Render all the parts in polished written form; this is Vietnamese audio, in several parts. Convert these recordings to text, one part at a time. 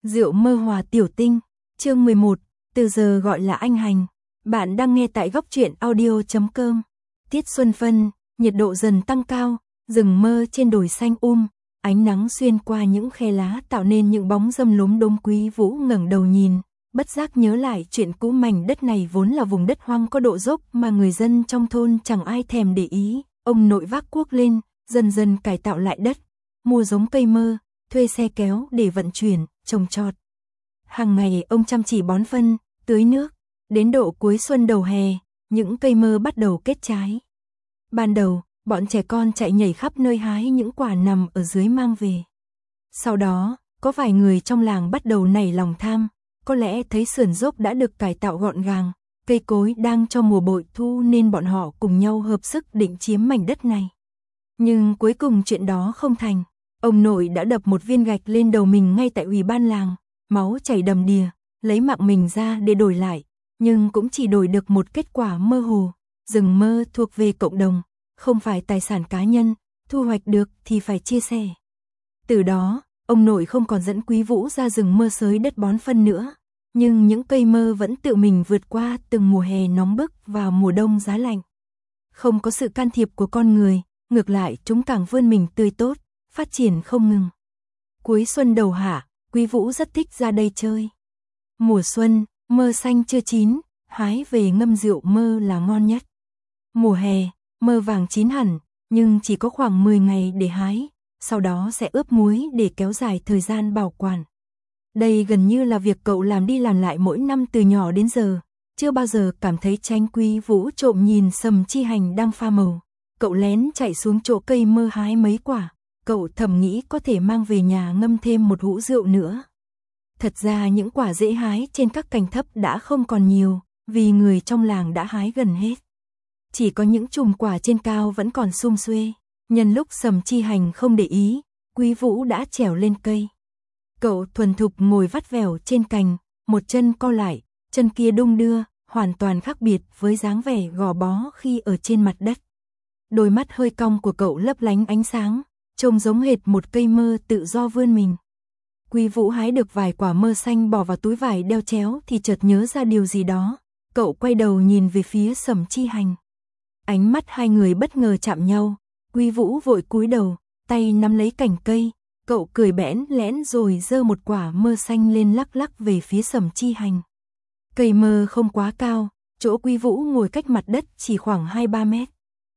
Rượu mơ hòa tiểu tinh, chương 11, từ giờ gọi là anh hành. Bạn đang nghe tại góc truyện audio.com. Tiết xuân phân, nhiệt độ dần tăng cao, rừng mơ trên đồi xanh ánh nắng xuyên qua những khe lá tạo nên những bóng râm lốm đốm. Quý Vũ ngẩng đầu nhìn, bất giác nhớ lại chuyện cũ. Mảnh đất này vốn là vùng đất hoang có độ dốc mà người dân trong thôn chẳng ai thèm để ý. Ông nội vác cuốc lên, dần dần cải tạo lại đất, mua giống cây mơ, thuê xe kéo để vận chuyển, trồng trọt. Hàng ngày ông chăm chỉ bón phân, tưới nước, đến độ cuối xuân đầu hè, những cây mơ bắt đầu kết trái. Ban đầu, bọn trẻ con chạy nhảy khắp nơi hái những quả nằm ở dưới mang về. Sau đó, có vài người trong làng bắt đầu nảy lòng tham, có lẽ thấy sườn dốc đã được cải tạo gọn gàng, cây cối đang cho mùa bội thu nên bọn họ cùng nhau hợp sức định chiếm mảnh đất này. Nhưng cuối cùng chuyện đó không thành. Ông nội đã đập một viên gạch lên đầu mình ngay tại ủy ban làng, máu chảy đầm đìa, lấy mạng mình ra để đổi lại, nhưng cũng chỉ đổi được một kết quả mơ hồ. Rừng mơ thuộc về cộng đồng, không phải tài sản cá nhân, thu hoạch được thì phải chia sẻ. Từ đó, ông nội không còn dẫn Quý Vũ ra rừng mơ xới đất bón phân nữa, nhưng những cây mơ vẫn tự mình vượt qua từng mùa hè nóng bức và mùa đông giá lạnh. Không có sự can thiệp của con người, ngược lại chúng càng vươn mình tươi tốt, phát triển không ngừng. Cuối xuân đầu hạ, Quý Vũ rất thích ra đây chơi. Mùa xuân, mơ xanh chưa chín, hái về ngâm rượu mơ là ngon nhất. Mùa hè, mơ vàng chín hẳn, nhưng chỉ có khoảng 10 ngày để hái, sau đó sẽ ướp muối để kéo dài thời gian bảo quản. Đây gần như là việc cậu làm đi làm lại mỗi năm từ nhỏ đến giờ, chưa bao giờ cảm thấy chán. Quý Vũ trộm nhìn Sầm Chi Hành đang pha màu, cậu lén chạy xuống chỗ cây mơ hái mấy quả. Cậu thầm nghĩ có thể mang về nhà ngâm thêm một hũ rượu nữa. Thật ra những quả dễ hái trên các cành thấp đã không còn nhiều, vì người trong làng đã hái gần hết. Chỉ có những chùm quả trên cao vẫn còn sum xuê. Nhân lúc Sầm Chi Hành không để ý, Quý Vũ đã trèo lên cây. Cậu thuần thục ngồi vắt vẻo trên cành, một chân co lại, chân kia đung đưa, hoàn toàn khác biệt với dáng vẻ gò bó khi ở trên mặt đất. Đôi mắt hơi cong của cậu lấp lánh ánh sáng, trông giống hệt một cây mơ tự do vươn mình. Quý Vũ hái được vài quả mơ xanh bỏ vào túi vải đeo chéo thì chợt nhớ ra điều gì đó. Cậu quay đầu nhìn về phía Sầm Chi Hành. Ánh mắt hai người bất ngờ chạm nhau. Quý Vũ vội cúi đầu, tay nắm lấy cành cây. Cậu cười bẽn lẽn rồi giơ một quả mơ xanh lên lắc lắc về phía Sầm Chi Hành. Cây mơ không quá cao, chỗ Quý Vũ ngồi cách mặt đất chỉ khoảng 2-3 mét.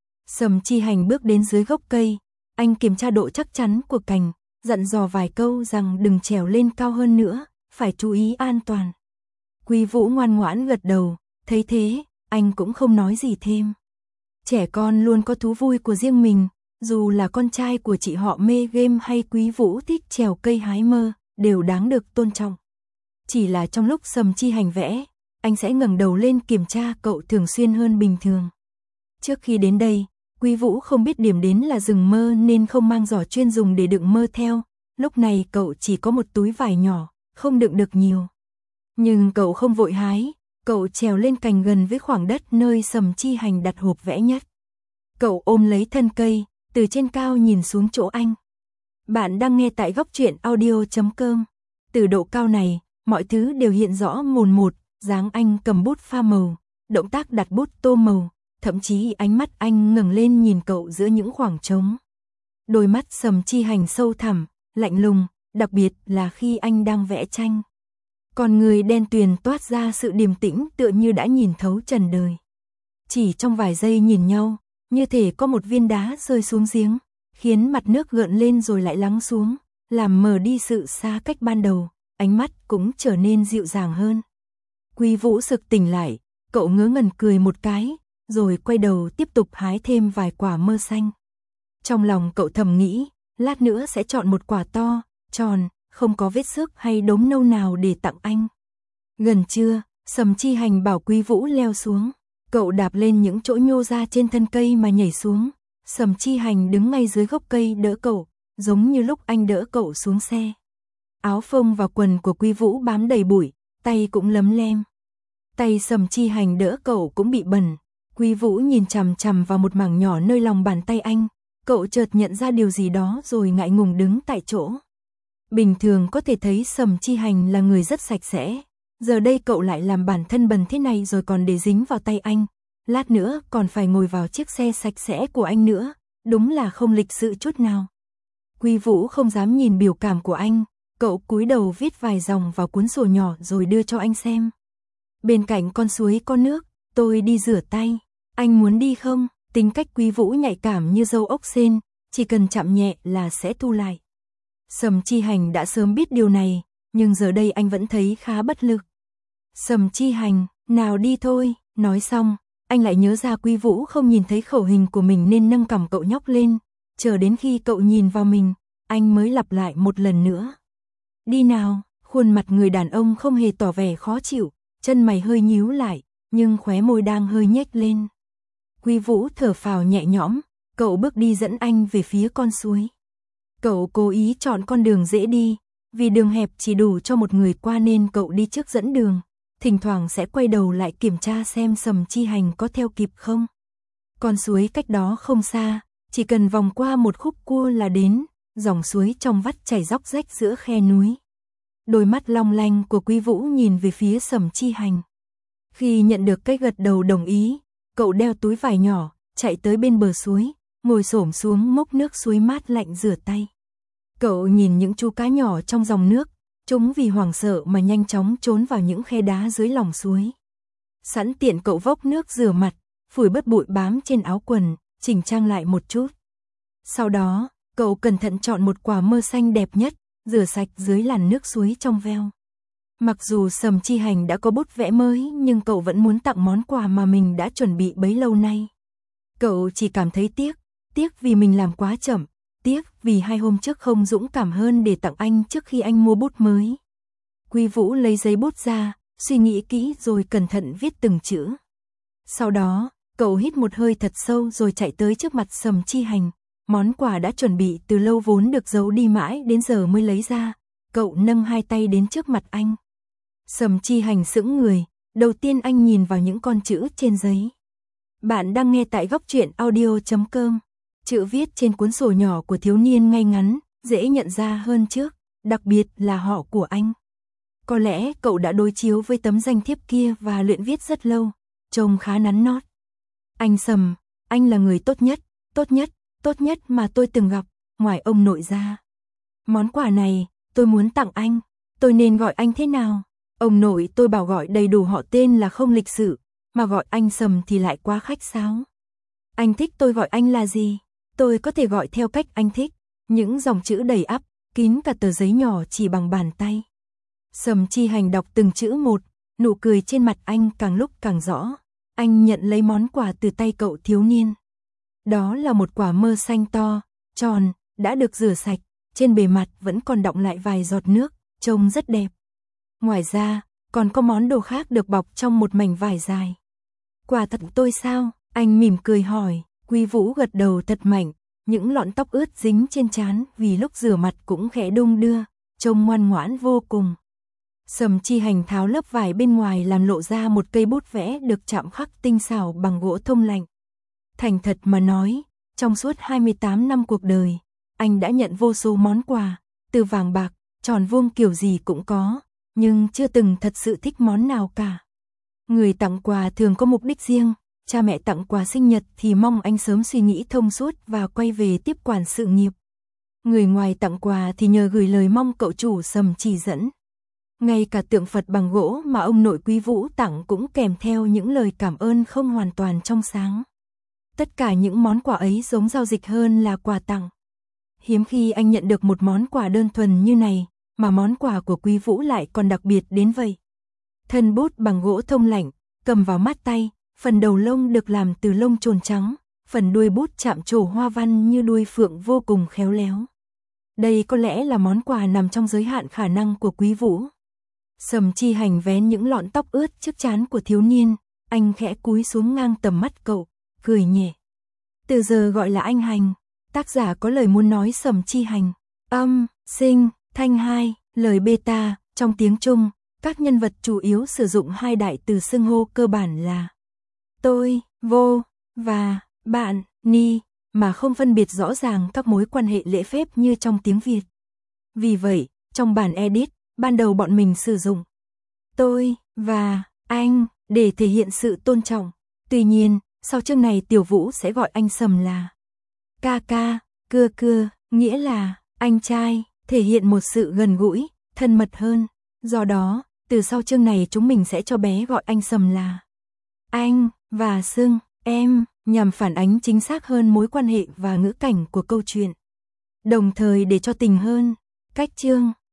Sầm Chi Hành bước đến dưới gốc cây. Anh kiểm tra độ chắc chắn của cành, dặn dò vài câu rằng đừng trèo lên cao hơn nữa, phải chú ý an toàn. Quý Vũ ngoan ngoãn gật đầu, thấy thế, anh cũng không nói gì thêm. Trẻ con luôn có thú vui của riêng mình, dù là con trai của chị họ mê game hay Quý Vũ thích trèo cây hái mơ, đều đáng được tôn trọng. Chỉ là trong lúc Sầm Chi Hành vẽ, anh sẽ ngẩng đầu lên kiểm tra cậu thường xuyên hơn bình thường. Trước khi đến đây, Quý Vũ không biết điểm đến là rừng mơ nên không mang giỏ chuyên dùng để đựng mơ theo, lúc này cậu chỉ có một túi vải nhỏ, không đựng được nhiều. Nhưng cậu không vội hái, cậu trèo lên cành gần với khoảng đất nơi Sầm Chi Hành đặt hộp vẽ nhất. Cậu ôm lấy thân cây, từ trên cao nhìn xuống chỗ anh. Bạn đang nghe tại góc truyện audio.com. Từ độ cao này, mọi thứ đều hiện rõ mồn một, dáng anh cầm bút pha màu, động tác đặt bút tô màu. Thậm chí ánh mắt anh ngẩng lên nhìn cậu giữa những khoảng trống. Đôi mắt Sầm Chi Hành sâu thẳm, lạnh lùng, đặc biệt là khi anh đang vẽ tranh. Con người đen tuyền toát ra sự điềm tĩnh tựa như đã nhìn thấu trần đời. Chỉ trong vài giây nhìn nhau, như thể có một viên đá rơi xuống giếng, khiến mặt nước gợn lên rồi lại lắng xuống, làm mờ đi sự xa cách ban đầu, ánh mắt cũng trở nên dịu dàng hơn. Quý Vũ sực tỉnh lại, cậu ngớ ngẩn cười một cái, rồi quay đầu tiếp tục hái thêm vài quả mơ xanh. Trong lòng cậu thầm nghĩ, lát nữa sẽ chọn một quả to, tròn, không có vết xước hay đốm nâu nào để tặng anh. Gần trưa, Sầm Chi Hành bảo Quý Vũ leo xuống. Cậu đạp lên những chỗ nhô ra trên thân cây mà nhảy xuống. Sầm Chi Hành đứng ngay dưới gốc cây đỡ cậu, giống như lúc anh đỡ cậu xuống xe. Áo phông và quần của Quý Vũ bám đầy bụi, tay cũng lấm lem. Tay Sầm Chi Hành đỡ cậu cũng bị bẩn. Quý Vũ nhìn chằm chằm vào một mảng nhỏ nơi lòng bàn tay anh, cậu chợt nhận ra điều gì đó rồi ngại ngùng đứng tại chỗ. Bình thường có thể thấy Sầm Chi Hành là người rất sạch sẽ. Giờ đây cậu lại làm bản thân bẩn thế này rồi còn để dính vào tay anh. Lát nữa còn phải ngồi vào chiếc xe sạch sẽ của anh nữa. Đúng là không lịch sự chút nào. Quy Vũ không dám nhìn biểu cảm của anh. Cậu cúi đầu viết vài dòng vào cuốn sổ nhỏ rồi đưa cho anh xem. Bên cạnh con suối có nước, tôi đi rửa tay. Anh muốn đi không? Tính cách Quy Vũ nhạy cảm như dâu ốc sên, chỉ cần chạm nhẹ là sẽ thu lại. Sầm Chi Hành đã sớm biết điều này, nhưng giờ đây anh vẫn thấy khá bất lực. Sầm Chi Hành, nào đi thôi, nói xong, anh lại nhớ ra Quy Vũ không nhìn thấy khẩu hình của mình nên nâng cằm cậu nhóc lên, chờ đến khi cậu nhìn vào mình, anh mới lặp lại một lần nữa. Đi nào, khuôn mặt người đàn ông không hề tỏ vẻ khó chịu, chân mày hơi nhíu lại, nhưng khóe môi đang hơi nhếch lên. Quy Vũ thở phào nhẹ nhõm, cậu bước đi dẫn anh về phía con suối. Cậu cố ý chọn con đường dễ đi, vì đường hẹp chỉ đủ cho một người qua nên cậu đi trước dẫn đường, thỉnh thoảng sẽ quay đầu lại kiểm tra xem Sầm Chi Hành có theo kịp không. Con suối cách đó không xa, chỉ cần vòng qua một khúc cua là đến, dòng suối trong vắt chảy róc rách giữa khe núi. Đôi mắt long lanh của Quy Vũ nhìn về phía Sầm Chi Hành. Khi nhận được cái gật đầu đồng ý, cậu đeo túi vải nhỏ, chạy tới bên bờ suối, ngồi xổm xuống múc nước suối mát lạnh rửa tay. Cậu nhìn những chú cá nhỏ trong dòng nước, chúng vì hoảng sợ mà nhanh chóng trốn vào những khe đá dưới lòng suối. Sẵn tiện cậu vốc nước rửa mặt, phủi bớt bụi bám trên áo quần, chỉnh trang lại một chút. Sau đó, cậu cẩn thận chọn một quả mơ xanh đẹp nhất, rửa sạch dưới làn nước suối trong veo. Mặc dù Sầm Chi Hành đã có bút vẽ mới nhưng cậu vẫn muốn tặng món quà mà mình đã chuẩn bị bấy lâu nay. Cậu chỉ cảm thấy tiếc vì mình làm quá chậm, tiếc vì 2 hôm trước không dũng cảm hơn để tặng anh trước khi anh mua bút mới. Quy Vũ lấy giấy bút ra, suy nghĩ kỹ rồi cẩn thận viết từng chữ. Sau đó, cậu hít một hơi thật sâu rồi chạy tới trước mặt Sầm Chi Hành. Món quà đã chuẩn bị từ lâu vốn được giấu đi mãi đến giờ mới lấy ra. Cậu nâng 2 tay đến trước mặt anh. Sầm Chi Hành sững người, đầu tiên anh nhìn vào những con chữ trên giấy. Bạn đang nghe tại góc truyện audio.com. Chữ viết trên cuốn sổ nhỏ của thiếu niên ngay ngắn, dễ nhận ra hơn trước, đặc biệt là họ của anh. Có lẽ cậu đã đối chiếu với tấm danh thiếp kia và luyện viết rất lâu, trông khá nắn nót. Anh Sầm, anh là người tốt nhất mà tôi từng gặp, ngoài ông nội ra. Món quà này, tôi muốn tặng anh, tôi nên gọi anh thế nào? Ông nội tôi bảo gọi đầy đủ họ tên là không lịch sự, mà gọi anh Sầm thì lại quá khách sáo. Anh thích tôi gọi anh là gì? Tôi có thể gọi theo cách anh thích. Những dòng chữ đầy ắp, kín cả tờ giấy nhỏ chỉ bằng bàn tay. Sầm Chi Hành đọc từng chữ một, nụ cười trên mặt anh càng lúc càng rõ. Anh nhận lấy món quà từ tay cậu thiếu niên. Đó là một quả mơ xanh to, tròn, đã được rửa sạch, trên bề mặt vẫn còn đọng lại vài giọt nước, trông rất đẹp. Ngoài ra, còn có món đồ khác được bọc trong một mảnh vải dài. Quà thật tôi sao? Anh mỉm cười hỏi. Quy Vũ gật đầu thật mạnh, những lọn tóc ướt dính trên trán vì lúc rửa mặt cũng khẽ đung đưa, trông ngoan ngoãn vô cùng. Sầm Chi Hành tháo lớp vải bên ngoài làm lộ ra một cây bút vẽ được chạm khắc tinh xảo bằng gỗ thông lạnh. Thành thật mà nói, trong suốt 28 năm cuộc đời, anh đã nhận vô số món quà, từ vàng bạc, tròn vuông kiểu gì cũng có, nhưng chưa từng thật sự thích món nào cả. Người tặng quà thường có mục đích riêng, cha mẹ tặng quà sinh nhật thì mong anh sớm suy nghĩ thông suốt và quay về tiếp quản sự nghiệp. Người ngoài tặng quà thì nhờ gửi lời mong cậu chủ Sầm chỉ dẫn. Ngay cả tượng Phật bằng gỗ mà ông nội Quy Vũ tặng cũng kèm theo những lời cảm ơn không hoàn toàn trong sáng. Tất cả những món quà ấy giống giao dịch hơn là quà tặng. Hiếm khi anh nhận được một món quà đơn thuần như này, mà món quà của Quy Vũ lại còn đặc biệt đến vậy. Thân bút bằng gỗ thông lạnh, cầm vào mát tay, phần đầu lông được làm từ lông chồn trắng, phần đuôi bút chạm trổ hoa văn như đuôi phượng vô cùng khéo léo. Đây có lẽ là món quà nằm trong giới hạn khả năng của Quy Vũ. Sầm Chi Hành vén những lọn tóc ướt trước trán của thiếu niên, anh khẽ cúi xuống ngang tầm mắt cậu, cười nhẹ. Từ giờ gọi là anh Hành, tác giả có lời muốn nói Sầm Chi Hành. Âm, sinh, thanh 2, lời beta, trong tiếng Trung, các nhân vật chủ yếu sử dụng 2 đại từ xưng hô cơ bản là tôi, vô, và bạn, ni, mà không phân biệt rõ ràng các mối quan hệ lễ phép như trong tiếng Việt. Vì vậy, Trong bản edit, ban đầu bọn mình sử dụng tôi và anh để thể hiện sự tôn trọng. Tuy nhiên, sau chương này Tiểu Vũ sẽ gọi anh Sầm là ca ca, cưa cưa, nghĩa là anh trai, thể hiện một sự gần gũi, thân mật hơn. Do đó, từ sau chương này chúng mình sẽ cho bé gọi anh Sầm là anh và xưng em, nhằm phản ánh chính xác hơn mối quan hệ và ngữ cảnh của câu chuyện. Đồng thời để cho tình hơn, cách chương